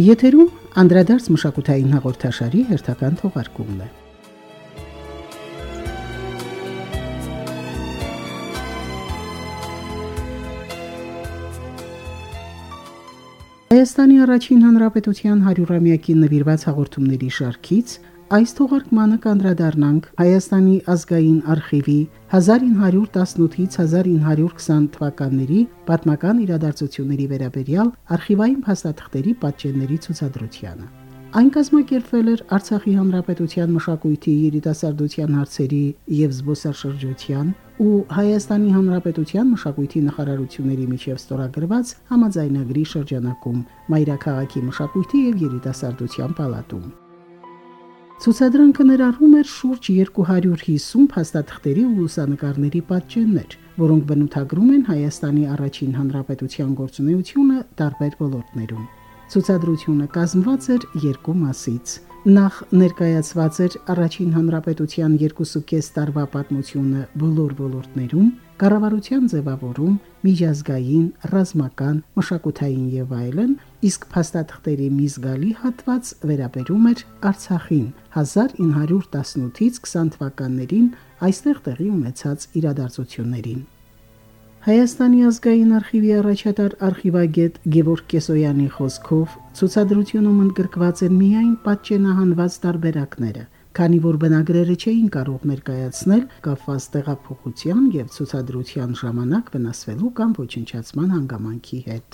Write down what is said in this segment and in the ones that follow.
Եթերում անդրադարձ մշակութային հաղորդաշարի հերթական թողարկումն է։ Հայաստանի առաջին հանրապետության 100-ամյակին նվիրված հաղորդումների շարքից այս թողարկմանը կանդրադառնանք Հայաստանի ազգային արխիվի 1918-ից 1920 թվականների պատմական իրադարձությունների վերաբերյալ արխիվային փաստաթղթերի պատճենների ցուցադրությանը։ Այն կազմակերպվել էր Արցախի հանրապետության մշակույթի, երիտասարդության հարցերի եւ զբոսաշրջության ու Հայաստանի հանրապետության մշակույթի նախարարությունների միջև ստորագրված համաձայնագրի շրջանակում Մայրաքաղաքի մշակույթի եւ երիտասարդության պալատում։ Ցուցադրանքը ներառում էր շուրջ 250 փաստաթղթերի ու լուսանկարների պատճեններ, որոնք բնութագրում են Հայաստանի առաջին հանրապետության գործունեությունը տարբեր ոլորտներում։ Ցուցադրությունը կազմված էր երկու մասից։ Նախ ներկայացված էր առաջին հանրապետության 2.5 տարվա պատմությունը բոլոր ոլորտներում, կառավարության ձևավորում, միջազգային, ռազմական, մշակութային եւ այլն, իսկ փաստաթղթերի մի զգալի հատված վերաբերում էր Արցախին 1918-ից 20 թվականներին այստեղ տեղի ունեցած իրադարձություններին։ Հայաստանի ազգային արխիվի առաջատար արխիվագետ Գևորգ Կեսոյանի խոսքով ցուցադրությունում ընդգրկված են միայն պատճենահանված տարբերակները, քանի որ բնագրերը չէին կարող ներկայացնել կապված տեղափոխության եւ ցուցադրության ժամանակ վնասվելու կամ ոչնչացման հանգամանքի հետ։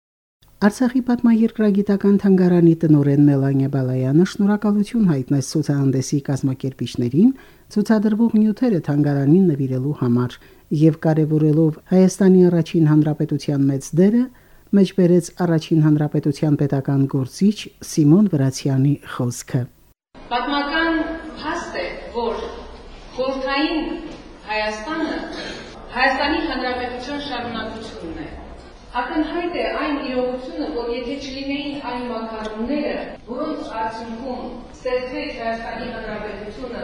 Արցախի պատմաերկրագիտական թանգարանի տնօրեն Մելանիա Բալայանը շնորհակալություն հայտնեց ցուցահանդեսի կազմակերպիչներին ցուցադրվող նյութերը թանգարանին նվիրելու համար եւ կարեւորելով Հայաստանի առաջին հանրապետության մեծ դերը, մեջբերեց առաջին հանրապետության պետական գործիչ Սիմոն Վրացյանի խոսքը։ Պատմական փաստ է, որ խորհրդային Հայաստանը Հայաստանի հանրապետության շարունակությունն է։ Ակնհայտ է այն իրողությունը, որ եթե չլինեին այն մակարոնները, որոնց արդյունքում ստեղծվեց Հայաստանի հանրապետությունը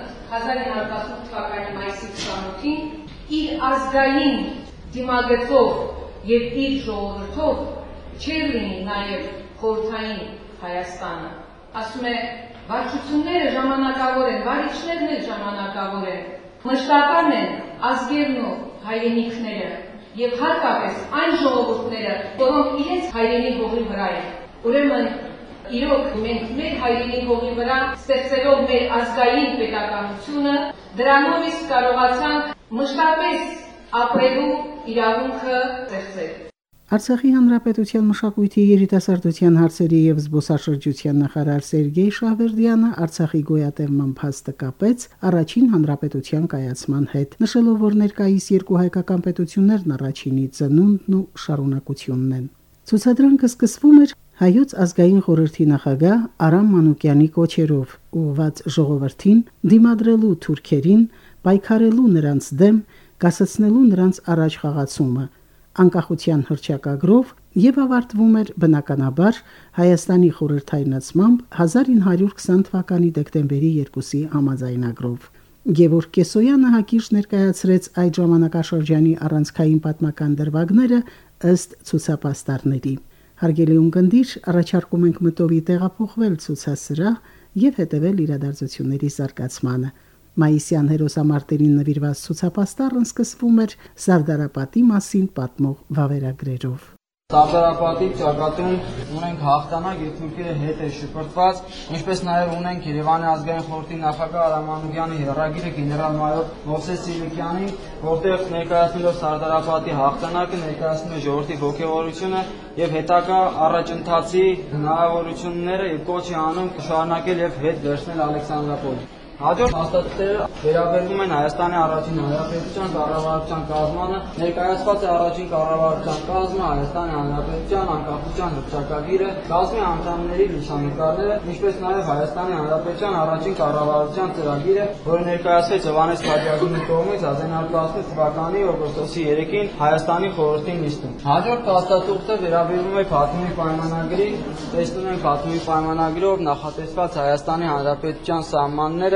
1918 թվականի մայիսի 28-ին, իր ազգային դիմագծով եւ իր ժողովրդով չէր լինի նաեւ խորհրդային Հայաստանը։ Ասում է, վարչությունները ժամանակավոր են, վարիչներն էլ ժամանակավոր են, մշտական են ազգերն ու հայրենիքները եւ հատկապես այն ժողովուրդները, որոնք իրենց հայրենի հողի վրա են։ Ուրեմն իրոք մենք մեր հայրենի հողի վրա ստեղծելով մեր ազգային պետականությունը, դրանով իսկ կարողացանք մշտապես ապրելու իրավունքը ստեղծել։ Արցախի հանրապետության մշակույթի, երիտասարդության հարցերի եւ զբոսաշրջության նախարար Սերգեյ Շահվերդյանը Արցախի գոյատևման փաստը կապեց առաջին հանրապետության կայացման հետ, նշելով, որ ներկայիս երկու հայկական պետություններն առաջինի ծնունդն ու շարունակությունն են։ Ցուցադրանքը սկսվում էր Հայոց ազգային խորհրդի նախագահ Արամ Մանուկյանի կոչերով ուղղված ժողովրդին դիմադրելու թուրքերին, պայքարելու նրանց դեմ, կասեցնելու նրանց առաջ խաղացումը, անկախության հռչակագրով եւ ավարտվում էր բնականաբար Հայաստանի խորհրդայնացմամբ 1920 թվականի դեկտեմբերի 2-ի համաձայնագրով։ Գևորգ Կեսոյանը հակիրճ ներկայացրեց այդ ժամանակաշրջանի առանցքային պատմական դրվագները ըստ ցուցապաստառների։ Հարգելի ունկնդիր, առաջարկում ենք մտովի տեղափոխվել ցուցասրահ եւ հետեւել իրադարձությունների զարգացմանը։ Մայիսյան հերոսամարտերին նվիրված ցուցապաստառն սկսվում էր Սարդարապատի մասին պատմող վավերագրերով։ Սարդարապատի ճակատում ունենք հաղթանակ եւ թուրքերը հետ է շփրտված, ինչպես նաեւ ունենք Երևանի ազգային խորհրդի նախագահ Արամ Մանուկյանի հերրագիրը գեներալ-մայոր Մովսես Սիլիկյանի, որտեղ ներկայացնելով Սարդարապատի հաղթանակը ներկայացնում է ժողովրդի ողջավորությունը եւ հետագա առաջընթացի հնարավորությունները եւ կոչ է անում շարունակել եւ հետ վերցնել Ալեքսանդրապոլ։ Հաջորդ փաստաթղթերը վերաբերում են Հայաստանի առաջին հանրապետության կառավարության կազմանը, ներկայացված է առաջին կառավարության կազմը, Հայաստանի հանրապետության անկախության հռչակագիրը, կազմի անդամների լուսանկարները, ինչպես նաև Հայաստանի հանրապետության առաջին կառավարության ծրագիրը, որը ներկայացվեց Հովհաննես Քաջագյանի կողմից 1918 թվականի օգոստոսի 3-ին Հայաստանի խորհրդի նիստում։ Հաջորդ փաստաթուղթը վերաբերում է Բաթումի պայմանագրի, տեսնում ենք Բաթումի պայմանագրով նախատեսված Հայաստանի հանրապետության սահմանները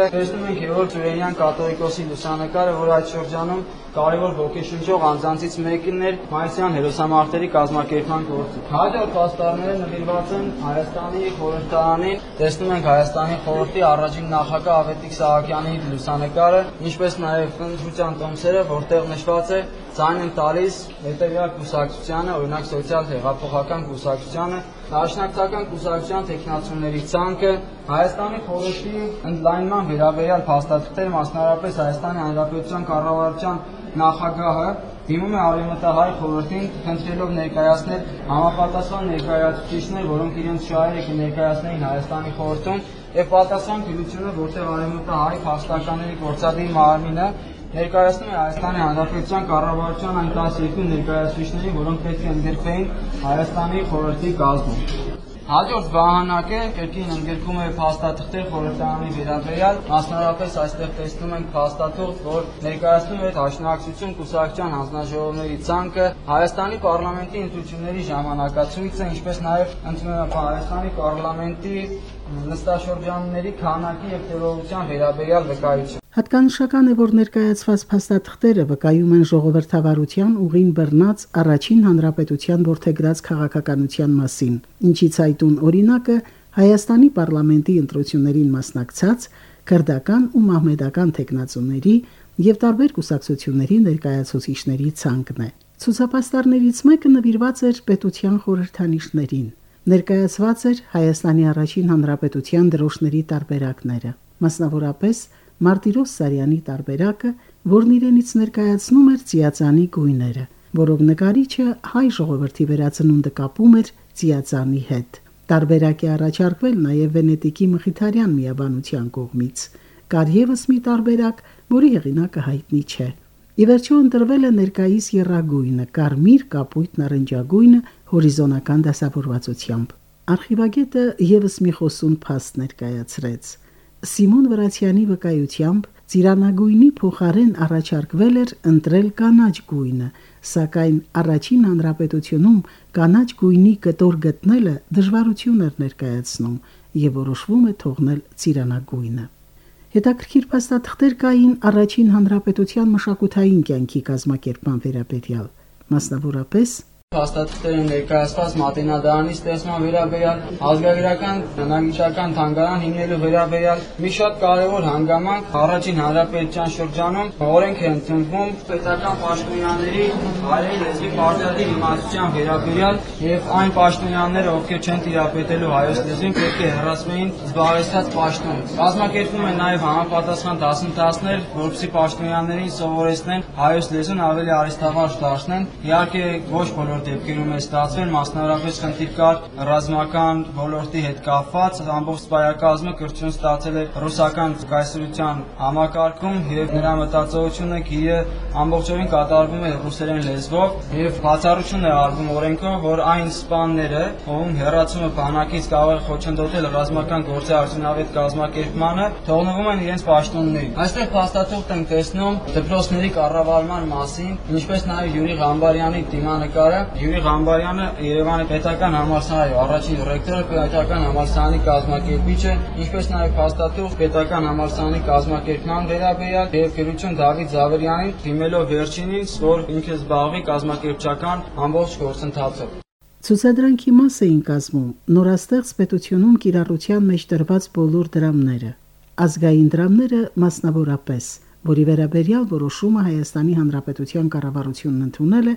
տեսնում ենք Երրորդ Ուրենյան կաթողիկոսի լուսանկարը, որ այդ շրջանում կարևոր ոգեշնչող անձանցից մեկն էր մայիսյան հերոսամարտերի կազմակերպման գործը։ Հաջորդ պաստառները նվիրված են Հայաստանի խորհրդարանին։ Տեսնում ենք Հայաստանի խորհրդի առաջին նախագահ Ավետիք Սահակյանի լուսանկարը, ինչպես նաև ընտրության տոմսերը, որտեղ նշված է ձայն են տալիս հետևյալ կուսակցությանը, օրինակ սոցիալ-հեղափոխական կուսակցությանը, Դաշնակցական կուսակցության տեխնացուների ցանկը, Հայաստանի խորհրդի ընդլայնման վերաբերյալ փաստաթղթեր, մասնավորապես Հայաստանի Հանրապետության կառավարության նախագահը դիմում է Արևմտահայ խորհրդին, խնդրելով ներկայացնել համապատասխան ներկայացուցիչներ, որոնք իրենց շահերը կներկայացնեին Հայաստանի խորհրդում, եւ պատասխան քննությունը, որտեղ Արևմտահայ փաստականների գործադի մարմինը ներկայացնում է Հայաստանի Հանրապետության կառավարության այն 12 ներկայացուցիչներին, որոնք պետք է ընդգրկվեին Հայաստանի խորհրդի կազմում։ Հաջորդ վահանակը կրկին ընդգրկում է փաստաթղթեր խորհրդարանի վերաբերյալ, մասնավորապես այստեղ տեսնում ենք փաստաթուղթ, որ ներկայացնում է Դաշնակցություն կուսակցության հանձնաժողովների ցանկը, Հայաստանի պարլամենտի ընտրությունների ժամանակացույցը, ինչպես նաև Հայաստանի պարլամենտի նստաշրջանների քանակի եւ տևողության վերաբերյալ վկայություն։ Հատկանշական է, որ ներկայացված փաստաթղթերը վկայում են ժողովրդավարության ուղին բռնած առաջին հանրապետության որդեգրած քաղաքականության մասին, ինչից այդուն օրինակը Հայաստանի պարլամենտի ընտրություններին մասնակցած քրդական ու մահմեդական տեխնացուների եւ տարբեր կուսակցությունների ներկայացուցիչների ցանկն է։ Ցուցապաստառներից մեկը նվիրված էր պետության խորհրդանիշներին։ Ներկայացված էր Հայաստանի առաջին հանրապետության դրոշների տարբերակները, մասնավորապես Մարտիրոս Սարյանի տարբերակը, որն իրենից ներկայացնում էր ծիածանի գույները, որով նկարիչը հայ ժողովրդի վերածնունդը կապում էր ծիածանի հետ։ Տարբերակ է առաջարկվել նաև Վենետիկի Մխիթարյան միաբանության կողմից։ Կար ևս մի տարբերակ, որի հեղինակը հայտնի չէ։ Ի վերջո ընտրվել է ներկայիս եռագույնը, կարմիր կապույտ նարնջագույնը հորիզոնական դասավորվածությամբ։ Արխիվագետը ևս մի խոսուն փաստ ներկայացրեց։ Սիմոն Վրացյանի վկայությամբ ծիրանագույնի փոխարեն առաջարկվել էր ընտրել կանաչ գույնը, սակայն առաջին հանրապետությունում կանաչ գույնի կտոր գտնելը դժվարություն էր ներկայացնում եւ որոշվում է թողնել ծիրանագույնը։ Հետաքրքիր փաստաթղթեր կային առաջին հանրապետության մշակութային կյանքի կազմակերպման վերաբերյալ, մասնավորապես Փաստաթղթեր են ներկայացված Մատենադարանի ստեղծման վերաբերյալ, ազգագրական բնագիտական թանգարան հիմնելու վերաբերյալ, մի շատ կարևոր հանգամանք առաջին հանրապետության շրջանում օրենք է ընդունվում պետական պաշտոնյաների հայերեն լեզվի պարտադիր իմացության վերաբերյալ եւ այն պաշտոնյաները, ովքեր չեն տիրապետելու հայոց լեզվին, պետք է հեռացվեին զբաղեցրած պաշտոնից։ Կազմակերպվում են նաեւ համապատասխան դասընթացներ, որպեսզի պաշտոնյաներին սովորեցնեն հայոց լեզուն ավելի արհեստավարժ դարձնեն։ Իհարկե ոչ բոլոր դեպքերում է ստացվել, մասնավորապես խնդիր կար ռազմական ոլորտի հետ կապված, ամբողջ սպայակազմը կրթություն ստացել է ռուսական կայսրության համակարգում եւ նրա մտածողությունը գիրը ամբողջովին կատարվում է ռուսերեն լեզվով եւ բացառություն է արվում օրենքով, որ այն սպաները, ում հեռացումը բանակից կարող է խոչընդոտել ռազմական գործի արդյունավետ կազմակերպմանը, թողնվում են իրենց պաշտոններին։ Այստեղ փաստաթուղթ ենք տեսնում դպրոցների կառավարման մասին, ինչպես նաեւ Յուրի Ղամբարյանի դիմանկարը։ Յուրի Ղամբարյանը Երևանի պետական համալսարանի առաջին ռեկտորը, պետական համալսարանի կազմակերպիչը, ինչպես նաև փաստաթուղթ պետական համալսարանի կազմակերպման վերաբերյալ եւ Գերություն Դավիթ Զավերյանին դիմելով վերջինից, որ ինքը զբաղվի կազմակերպչական ամբողջ գործընթացով։ Ցուցադրանքի մաս էին կազմում նորաստեղծ պետությունում կիրառության մեջ դրված բոլոր դրամները, ազգային դրամները մասնավորապես, որի վերաբերյալ որոշումը Հայաստանի Հանրապետության կառավարությունն ընդունել է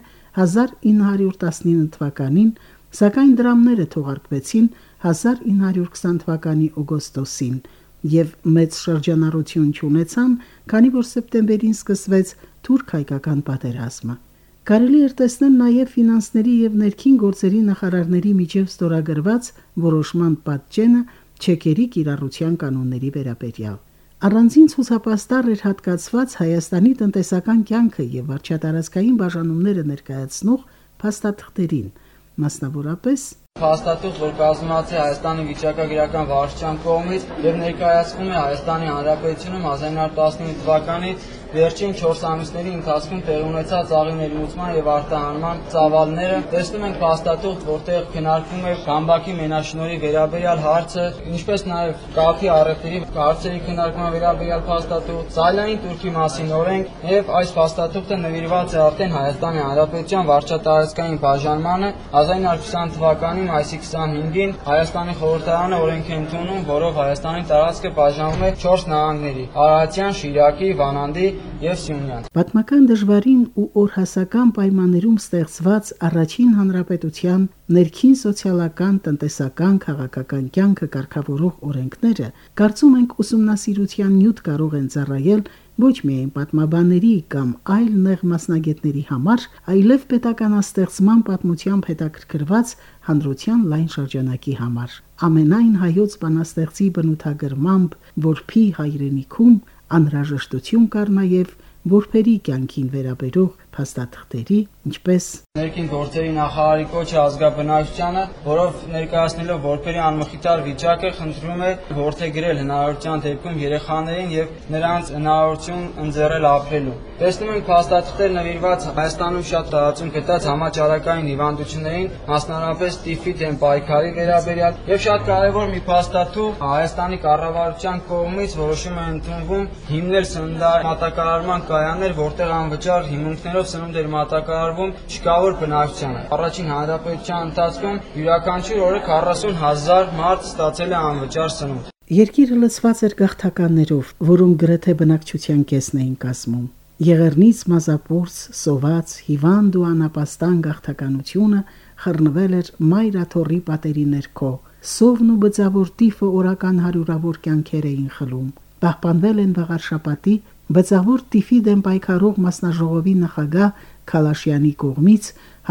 1919 թվականին, սակայն դրամները թողարկվեցին 1920 թվականի օգոստոսին եւ մեծ շրջանառություն չունեցան, քանի որ սեպտեմբերին սկսվեց թուրք հայկական պատերազմը։ Կարելի էր տեսնել նաև ֆինանսների եւ ներքին գործերի նախարարների միջև ստորագրված որոշման պատճենը չեկերի կիրառության կանոնների վերաբերյալ։ Առանձին ցուցապաստառ էր հատկացված Հայաստանի տնտեսական կյանքը եւ վարչատարածքային բաժանումները ներկայացնող փաստաթղթերին, մասնավորապես Փաստաթուղթ, որ կազմված է Հայաստանի վիճակագրական վարչության կողմից եւ ներկայացվում է Հայաստանի Հանրապետությունում 1915 թվականի վերջին 4 ամիսների ընթացքում տեղի ունեցած աղի ներմուծման եւ արտահանման ծավալները, տեսնում ենք փաստաթուղթ, որտեղ քննարկվում է Գամբակի մենաշնորհի վերաբերյալ հարցը, ինչպես նաեւ կապի առևտրի հարցերի քննարկման վերաբերյալ փաստաթուղթ, Սայլային Թուրքի մասին օրենք եւ այս փաստաթուղթը նվիրված է արդեն Հայաստանի Հանրապետության վարչատարածքային բաժանմանը 1920 թվականի մայիսի 25-ին Հայաստանի խորհրդարանը օրենք է ընդունում, որով Հայաստանի տարածքը բաժանվում է 4 նահանգների՝ Արարատյան, Շիրակի, Վանանդի եւ Սյունյան։ Պատմական դժվարին ու օրհասական պայմաններում ստեղծված առաջին հանրապետության ներքին սոցիալական, տնտեսական, քաղաքական կյանքը կարգավորող օրենքները, կարծում ենք, ուսումնասիրության նյութ կարող են ծառայել ոչ միայն պատմաբանների կամ այլ նեղ մասնագետների համար, այլև պետականաստեղծման պատմությամբ հետաքրքրված հանրության լայն շրջանակի համար։ Ամենայն հայոց բանաստեղծի բնութագրմամբ որփի հայրենիքում անհրաժեշտություն կար նաև որբերի կյանքին վերաբերող փաստաթղթերի, ինչպես ներքին գործերի նախարարի կոչը ազգաբնակչությանը, որով ներկայացնելով որբերի անմխիթար վիճակը, խնդրում է որդեգրել հնարավորության դեպքում երեխաներին եւ նրանց հնարավորություն ընձեռել ապրելու։ Տեսնում ենք փաստաթղթեր նվիրված Հայաստանում շատ տարածում գտած համաճարակային հիվանդություններին, մասնավորապես տիֆի դեմ պայքարի վերաբերյալ, եւ շատ կարեւոր մի փաստաթուղթ Հայաստանի կառավարության կողմից որոշում է ընդունվում հիմնել սննդամատակարարման կայաններ, որտեղ անվճար հիմունքներով սնունդ էր մատակարարվում շքավոր բնակչությանը։ Առաջին հանրապետության ընթացքում յուրաքանչյուր օրը 40,000 մարդ ստացել է անվճար սնունդ։ Երկիրը լցված էր գաղթականներով, որոնք գրեթե բնակչության կեսն էին կազմում։ Եղեռնից մազապորց, սոված, հիվանդ ու անապաստան գաղթականությունը խռնվել էր մայրաթոռի պատերի ներքո։ Սովն ու բծավոր տիֆը օրական հարյուրավոր կյանքեր էին խլում։ Պահպանվել են վաղարշապատի բծավոր տիֆի դեմ պայքարող մասնաժողովի նախագահ Քալաշյանի կողմից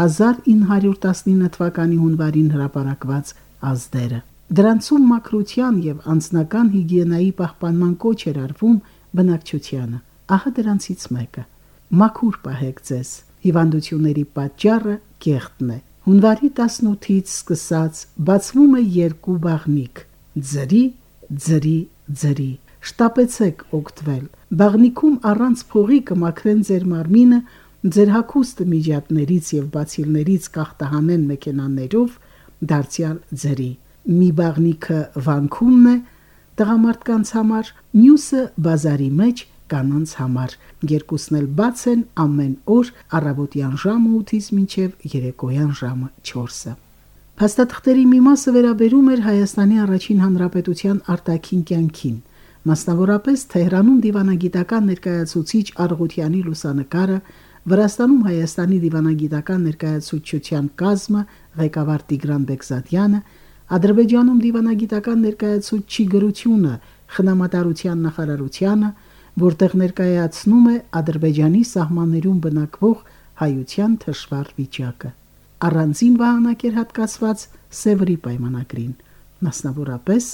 1919 թվականի հունվարին հրապարակված ազդերը։ Դրանցում մաքրության եւ անձնական հիգիենայի պահպանման կոչ էր արվում բնակչությանը։ Ահա դրանցից մեկը. մաքուր պահեք ձեզ, հիվանդությունների պատճառը կեղտն է։ Հունվարի 18-ից սկսած բացվում է 2 բաղնիկ՝ ձրի, ձրի, ձրի։ Շտապեցեք օգտվել։ Բաղնիքում առանց փողի կմաքրեն ձեր մարմինը, ձեր հագուստը միջատներից եւ բացիլներից կախտահանեն մեքենաներով դարձյալ ձրի։ Մի բաղնիքը վանքումն է տղամարդկանց համար, մյուսը բազարի մեջ կանանց համար։ Երկուսն էլ բաց են ամեն օր առավոտյան ժամը 8-ից մինչև երեկոյան ժամը 4-ը։ Փաստաթղթերի մի մասը վերաբերում էր Հայաստանի առաջին հանրապետության արտաքին կյանքին։ Մասնավորապես Թեհրանում դիվանագիտական ներկայացուցիչ Արգուտյանի լուսանկարը, Վրաստանում Հայաստանի դիվանագիտական ներկայացուցչության կազմը, ղեկավար Տիգրան Բեկզադյանը, Ադրբեջանում դիվանագիտական ներկայացուցչի գրությունը խնամատարության նախարարությանը, որտեղ ներկայացնում է Ադրբեջանի սահմաններում բնակվող հայության թշվառ վիճակը։ Առանձին վահանակ էր հատկացված Սևրի պայմանագրին, մասնավորապես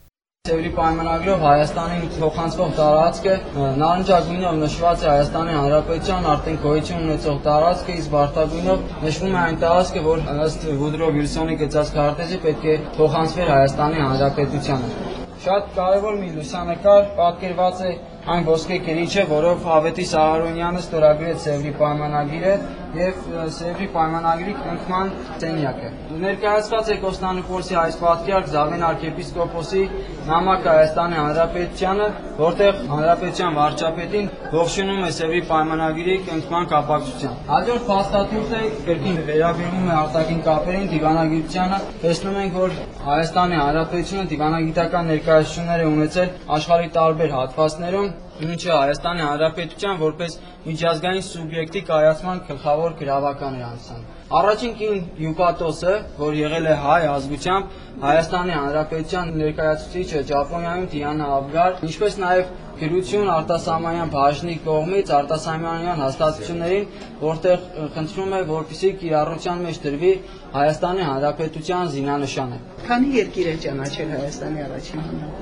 Սևրի պայմանագրով Հայաստանին փոխանցվող տարածքը նարնջագույնով նշված է Հայաստանի Հանրապետության արդեն գոյություն ունեցող տարածքը, իսկ վարդագույնով նշվում է այն տարածքը, որ ըստ Վուդրո Վիլսոնի գծած քարտեզի պետք է փոխանցվեր Հայաստանի Հանրապետությանը։ Շատ կարևոր մի լուսանկար պատկերված է այն ոսկե կերիչը, որով Ավետի Սահարոնյանը ստորագրեց Սևրի պայմանագիրը եւ Սևրի պայմանագրի կնքման սենյակը։ Ներկայացված է Կոստանդնուպոլսի այս պատկերք Զավեն arczepiskopos-ի նամակը Հայաստանի Հանրապետությանը, որտեղ Հանրապետության վարչապետին ողջունում է Սևրի պայմանագրի կնքման կապակցությամբ։ Հաջորդ փաստաթուղթը կրկին վերաբերում է արտաքին կապերին, դիվանագիտությանը։ Տեսնում ենք, որ Հայաստանի Հանրապետությունը դիվանագիտական ներկայացություններ է ունեցել աշխարհի տարբեր հատվածներում, ինչը Հայաստանի Հանրապետության որպես միջազգային սուբյեկտի կայացման գլխավոր գրավական է անցան։ Առաջին կին հյուպատոսը, որ եղել է հայ ազգությամբ, Հայաստանի Հանրապետության ներկայացուցիչը Ճապոնիայում Դիանա Աբգար, ինչպես նաև գրություն արտասահմանյան բաժնի կողմից արտասահմանյան հաստատություններին, որտեղ խնդրում է, որպեսզի կիրառության մեջ դրվի Հայաստանի Հանրապետության զինանշանը։ Քանի երկիր է ճանաչել Հայաստանի առաջին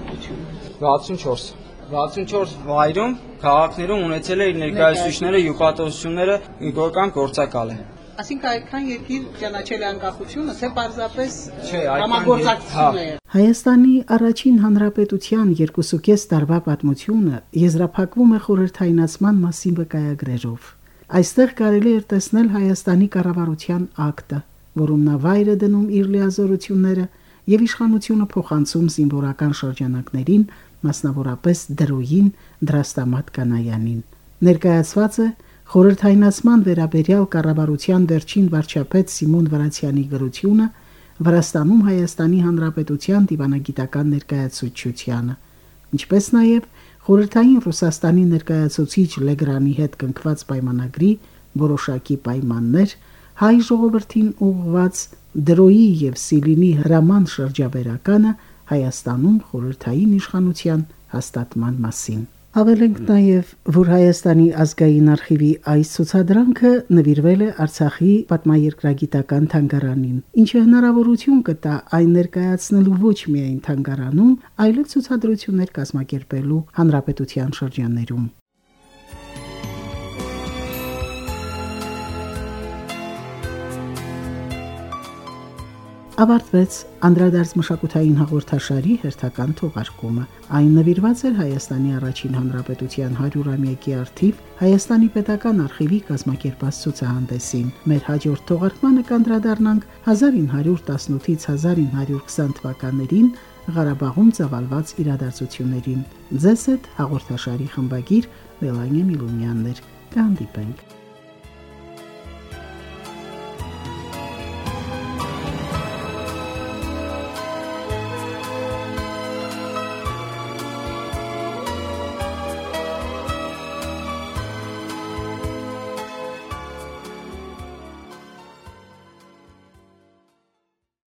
հանրապետությունը։ 64 վայրում, քաղաքներում ունեցել է իր ներկայացուցիչները, հյուպատոսությունները կամ գործակալ է։ Այսինքն այդքան երկիր ճանաչել է անկախությունը, թե պարզապես Չէ, այդքան համագործակցություն է։ հա։ Հայաստանի առաջին հանրապետության 2.5 տարվա պատմությունը եզրափակվում է խորհրդայնացման մասին վկայագրերով։ Այստեղ կարելի է տեսնել Հայաստանի կառավարության ակտը, որում նա վայր է դնում իր լիազորությունները եւ իշխանությունը փոխանցում զինվորական շրջանակներին, մասնավորապես դրոյին, Դրաստամատ Կանայանին։ Ներկայացված է խորհրդայնացման վերաբերյալ կառավարության վերջին վարչապետ Սիմոն Վրացյանի գրությունը Վրաստանում Հայաստանի Հանրապետության դիվանագիտական ներկայացուցչությանը, ինչպես նաև խորհրդային Ռուսաստանի ներկայացուցիչ Լեգրանի հետ կնքված պայմանագրի որոշակի պայմաններ, հայ ժողովրդին ուղղված դրոյի եւ Սիլինի հրաման շրջաբերականը Հայաստանում խորհրդային իշխանության հաստատման մասին։ Ավելենք նաև, որ Հայաստանի ազգային արխիվի այս ցուցադրանքը նվիրվել է Արցախի պատմաերկրագիտական թանգարանին, ինչը հնարավորություն կտա այն ներկայացնելու ոչ միայն թանգարանում, այլև ցուցադրություններ կազմակերպելու հանրապետության շրջաններում։ Ավարտվեց անդրադարձ մշակութային հաղորդաշարի հերթական թողարկումը։ Այն նվիրված էր Հայաստանի առաջին հանրապետության 100-ամյակի առթիվ Հայաստանի պետական արխիվի կազմակերպած ցուցահանդեսին։ Մեր հաջորդ թողարկմանը կանդրադառնանք 1918-ից 1920 թվականներին Ղարաբաղում ծավալված իրադարձություններին։ Ձեզ հետ հաղորդաշարի խմբագիր Մելանիա Միլունյանն էր։ Կհանդիպենք։